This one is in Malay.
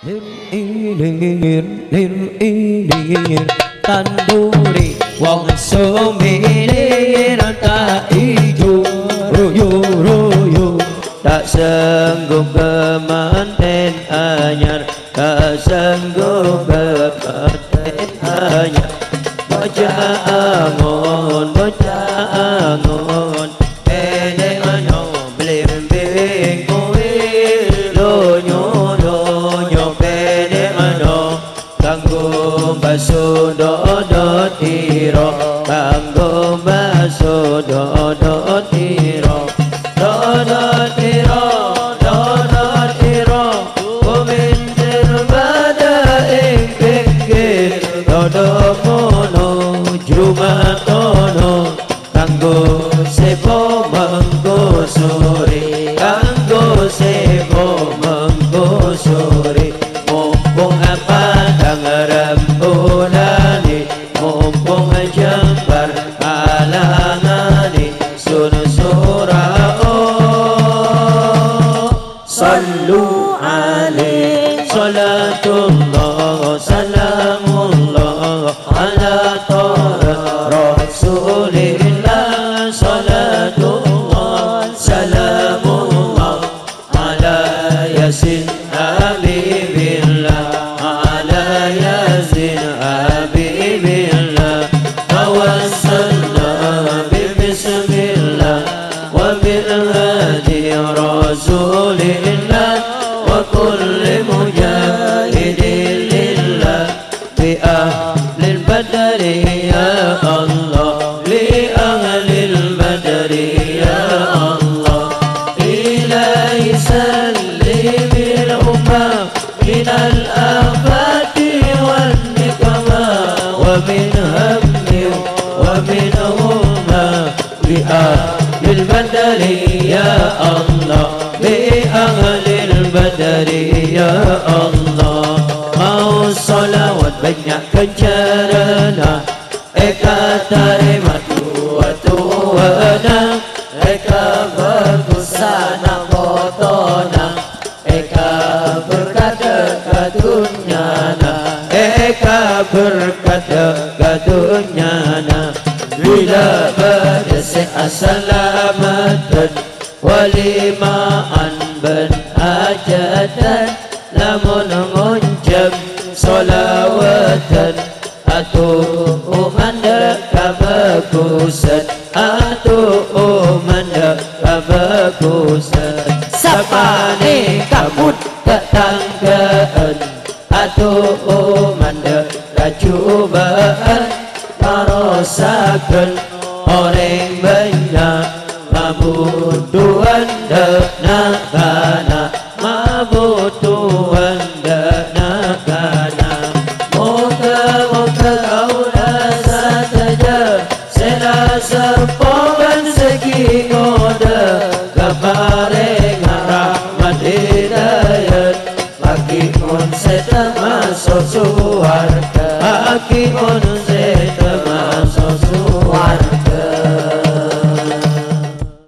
Tanduri wong sumini tak ijo royo tak sanggup kemanten anyar tak sanggup kemanten anyar bocah angon ene ano blimbing kowe lonyo pene ano kanggo baso dodot tiro kanggo baso dodot tiro kumintir pada ingkir dodot mono jumatono kanggo sepo manggo sore kanggo sepo manggo sore mumpung apa tangaram bulani mumpung jambar alangani sun surao sallu alaihi salatullah salamullah ala rasulillah salatullah salamullah ala yasin habibillah ala yasin habibillah tawassalna bismillah wa bil hadi rasulillah wa kulli mujahidin lillah bi ahlil badri ya Allah li ahlil badri ya Allah ilahi salli bil ummah min al afati wal nikama wa min hammi wa min humma bi ahlil badri ya Allah bi ahlil badri ya Allah mau salawat banyakkan carana eka terima tuana eka berkusana fotona eka berkata katunyana eka berkata katunyana bila berdesik assalamatan walimaan ben hajatan lamun nguncap solawatan atuh umanda kabagusan atuh umanda kabagusan sapane kabut ketanggaan atuh umanda kacubaan karosakan orang banyak mabuduan dekna kana mabud